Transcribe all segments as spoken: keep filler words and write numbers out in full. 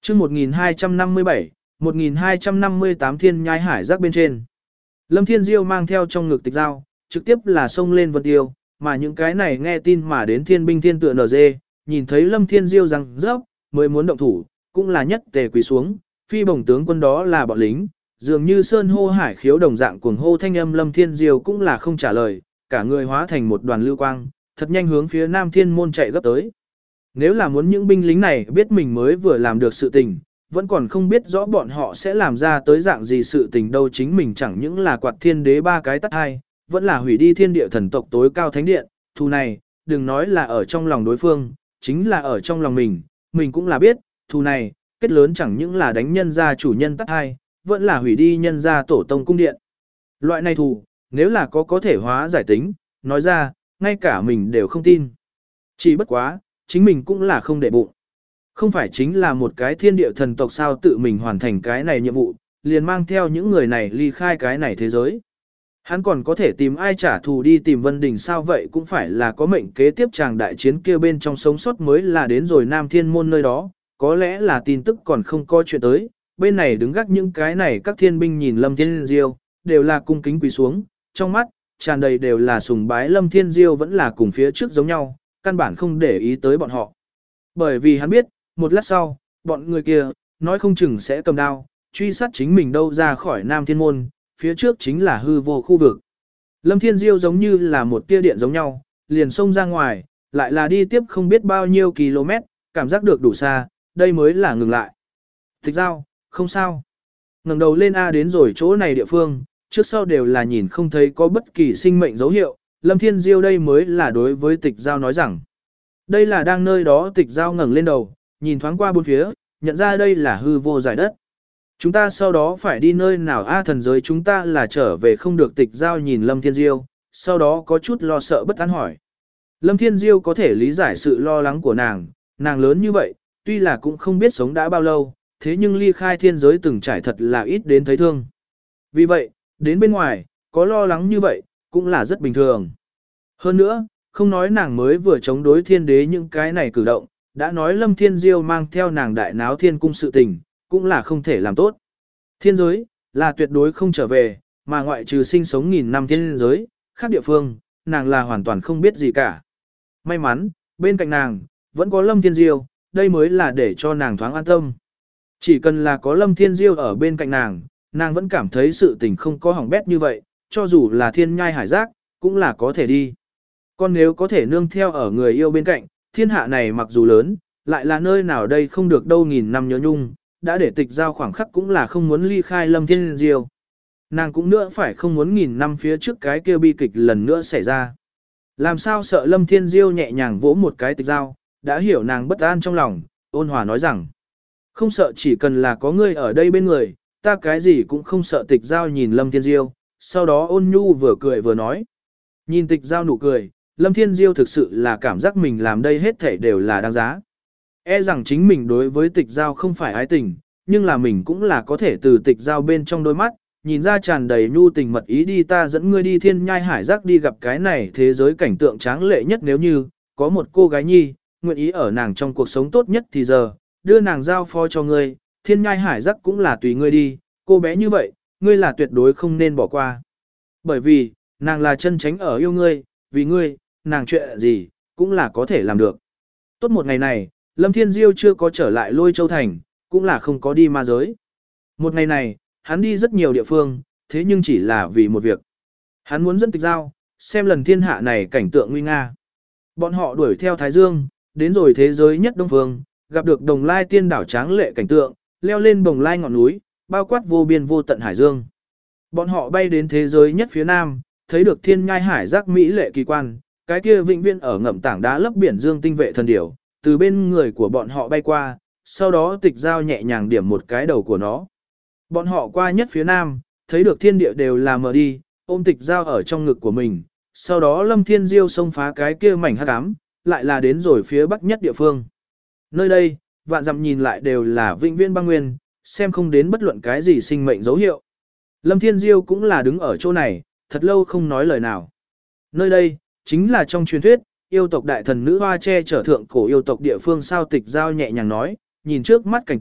chương một nghìn hai trăm năm mươi bảy, một nghìn hai trăm năm mươi tám thiên nhai hải giác bên trên. Lâm Thiên Diêu mang theo trong ngực tịch dao, trực tiếp là xông lên Vân Tiêu, mà những cái này nghe tin mà đến thiên binh thiên tựa en giê, nhìn thấy Lâm Thiên Diêu rằng rớp, mới muốn động thủ, cũng là nhất tề quỳ xuống, phi bổng tướng quân đó là bọn lính, dường như sơn hô hải khiếu đồng dạng cuồng hô thanh âm Lâm Thiên Diêu cũng là không trả lời, cả người hóa thành một đoàn lưu quang, thật nhanh hướng phía Nam Thiên môn chạy gấp tới. Nếu là muốn những binh lính này biết mình mới vừa làm được sự tình, vẫn còn không biết rõ bọn họ sẽ làm ra tới dạng gì sự tình đâu, chính mình chẳng những là quạt thiên đế ba cái tắt hai, vẫn là hủy đi thiên địa thần tộc tối cao thánh điện, thù này, đừng nói là ở trong lòng đối phương, chính là ở trong lòng mình, mình cũng là biết, thù này, kết lớn chẳng những là đánh nhân gia chủ nhân tắt hai, vẫn là hủy đi nhân gia tổ tông cung điện. Loại này thù, nếu là có có thể hóa giải tính, nói ra, ngay cả mình đều không tin. Chỉ bất quá, chính mình cũng là không để bụng. Không phải chính là một cái thiên địa thần tộc sao tự mình hoàn thành cái này nhiệm vụ, liền mang theo những người này ly khai cái này thế giới. Hắn còn có thể tìm ai trả thù đi tìm Vân Đình sao vậy cũng phải là có mệnh kế tiếp chàng đại chiến kia bên trong sống sót mới là đến rồi Nam Thiên môn nơi đó, có lẽ là tin tức còn không có chuyện tới, bên này đứng gác những cái này các thiên binh nhìn Lâm Thiên Diêu, đều là cung kính quỳ xuống, trong mắt, tràn đầy đều là sùng bái Lâm Thiên Diêu vẫn là cùng phía trước giống nhau, căn bản không để ý tới bọn họ. Bởi vì hắn biết, một lát sau, bọn người kia, nói không chừng sẽ cầm đao, truy sát chính mình đâu ra khỏi Nam Thiên môn, phía trước chính là hư vô khu vực. Lâm Thiên Diêu giống như là một tia điện giống nhau, liền xông ra ngoài, lại là đi tiếp không biết bao nhiêu km, cảm giác được đủ xa, đây mới là ngừng lại. Tịch Giao, không sao. Ngẩng đầu lên A đến rồi chỗ này địa phương, trước sau đều là nhìn không thấy có bất kỳ sinh mệnh dấu hiệu, Lâm Thiên Diêu đây mới là đối với Tịch Giao nói rằng. Đây là đang nơi đó Tịch Giao ngẩng lên đầu, nhìn thoáng qua bốn phía, nhận ra đây là hư vô giải đất. Chúng ta sau đó phải đi nơi nào A thần giới chúng ta là trở về không được. Tịch Giao nhìn Lâm Thiên Diêu, sau đó có chút lo sợ bất an hỏi. Lâm Thiên Diêu có thể lý giải sự lo lắng của nàng, nàng lớn như vậy, tuy là cũng không biết sống đã bao lâu, thế nhưng ly khai thiên giới từng trải thật là ít đến thấy thương. Vì vậy, đến bên ngoài, có lo lắng như vậy, cũng là rất bình thường. Hơn nữa, không nói nàng mới vừa chống đối thiên đế những cái này cử động, đã nói Lâm Thiên Diêu mang theo nàng đại náo thiên cung sự tình, cũng là không thể làm tốt. Thiên giới, là tuyệt đối không trở về, mà ngoại trừ sinh sống nghìn năm thiên giới, khác địa phương, nàng là hoàn toàn không biết gì cả. May mắn, bên cạnh nàng, vẫn có Lâm Thiên Diêu, đây mới là để cho nàng thoáng an tâm. Chỉ cần là có Lâm Thiên Diêu ở bên cạnh nàng, nàng vẫn cảm thấy sự tình không có hỏng bét như vậy, cho dù là thiên nhai hải giác, cũng là có thể đi. Còn nếu có thể nương theo ở người yêu bên cạnh, thiên hạ này mặc dù lớn, lại là nơi nào đây không được đâu nghìn năm nhớ nhung, đã để Tịch Giao khoảng khắc cũng là không muốn ly khai Lâm Thiên Diêu. Nàng cũng nữa phải không muốn nghìn năm phía trước cái kia bi kịch lần nữa xảy ra. Làm sao sợ Lâm Thiên Diêu nhẹ nhàng vỗ một cái Tịch Giao, đã hiểu nàng bất an trong lòng, ôn hòa nói rằng. Không sợ chỉ cần là có ngươi ở đây bên người, ta cái gì cũng không sợ. Tịch Giao nhìn Lâm Thiên Diêu, sau đó ôn nhu vừa cười vừa nói. Nhìn Tịch Giao nụ cười, Lâm Thiên Diêu thực sự là cảm giác mình làm đây hết thảy đều là đáng giá. E rằng chính mình đối với Tịch Giao không phải ái tình, nhưng là mình cũng là có thể từ Tịch Giao bên trong đôi mắt, nhìn ra tràn đầy nhu tình mật ý. Đi ta dẫn ngươi đi thiên nhai hải giác đi gặp cái này thế giới cảnh tượng tráng lệ nhất, nếu như có một cô gái nhi, nguyện ý ở nàng trong cuộc sống tốt nhất thì giờ, đưa nàng giao phó cho ngươi, thiên nhai hải giác cũng là tùy ngươi đi, cô bé như vậy, ngươi là tuyệt đối không nên bỏ qua. Bởi vì, nàng là chân chánh ở yêu ngươi, vì ngươi, nàng chuyện gì, cũng là có thể làm được. Tốt một ngày này, Lâm Thiên Diêu chưa có trở lại Lôi Châu Thành, cũng là không có đi ma giới. Một ngày này, hắn đi rất nhiều địa phương, thế nhưng chỉ là vì một việc. Hắn muốn dẫn Tịch Giao, xem lần thiên hạ này cảnh tượng nguy nga. Bọn họ đuổi theo Thái Dương, đến rồi thế giới nhất Đông Phương, gặp được Đồng Lai tiên đảo tráng lệ cảnh tượng, leo lên Đồng Lai ngọn núi, bao quát vô biên vô tận hải dương. Bọn họ bay đến thế giới nhất phía Nam, thấy được thiên nhai hải giác mỹ lệ kỳ quan, cái kia vĩnh viễn ở ngậm tảng đá lấp biển dương tinh vệ thần điểu, từ bên người của bọn họ bay qua, sau đó Tịch Giao nhẹ nhàng điểm một cái đầu của nó. Bọn họ qua nhất phía Nam, thấy được thiên địa đều là mờ đi, ôm Tịch Giao ở trong ngực của mình, sau đó Lâm Thiên Diêu xông phá cái kia mảnh hắc ám, lại là đến rồi phía Bắc nhất địa phương. Nơi đây, vạn dặm nhìn lại đều là vĩnh viễn băng nguyên, xem không đến bất luận cái gì sinh mệnh dấu hiệu. Lâm Thiên Diêu cũng là đứng ở chỗ này, thật lâu không nói lời nào. Nơi đây, chính là trong truyền thuyết, yêu tộc đại thần nữ hoa che chở thượng cổ yêu tộc địa phương sao. Tịch Giao nhẹ nhàng nói, nhìn trước mắt cảnh tượng,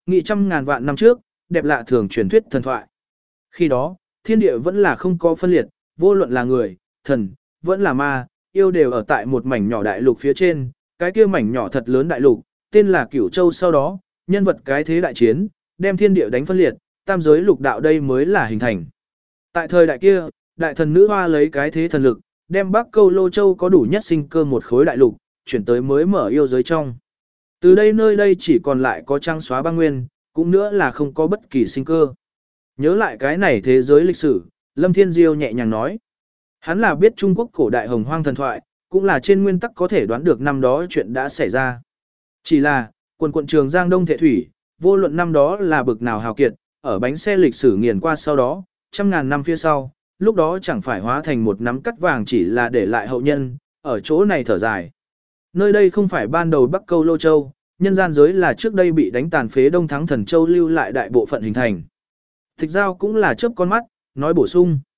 nghị trăm ngàn vạn năm trước, đẹp lạ thường truyền thuyết thần thoại. Khi đó, thiên địa vẫn là không có phân liệt, vô luận là người, thần, vẫn là ma, yêu đều ở tại một mảnh nhỏ đại lục phía trên, cái kia mảnh nhỏ thật lớn đại lục, tên là Cửu Châu sau đó, nhân vật cái thế đại chiến, đem thiên địa đánh phân liệt, tam giới lục đạo đây mới là hình thành. Tại thời đại kia, đại thần nữ hoa lấy cái thế thần lực, đem Bắc Câu Lô Châu có đủ nhất sinh cơ một khối đại lục, chuyển tới mới mở yêu giới trong. Từ đây nơi đây chỉ còn lại có trăng xóa băng nguyên, cũng nữa là không có bất kỳ sinh cơ. Nhớ lại cái này thế giới lịch sử, Lâm Thiên Diêu nhẹ nhàng nói. Hắn là biết Trung Quốc cổ đại hồng hoang thần thoại, cũng là trên nguyên tắc có thể đoán được năm đó chuyện đã xảy ra. Chỉ là, quần quận Trường Giang Đông Thệ Thủy, vô luận năm đó là bực nào hào kiệt, ở bánh xe lịch sử nghiền qua sau đó, trăm ngàn năm phía sau, lúc đó chẳng phải hóa thành một nắm cắt vàng chỉ là để lại hậu nhân, ở chỗ này thở dài. Nơi đây không phải ban đầu Bắc Câu Lô Châu, nhân gian giới là trước đây bị đánh tàn phế Đông Thắng Thần Châu lưu lại đại bộ phận hình thành. Tịch Giao cũng là chớp con mắt, nói bổ sung.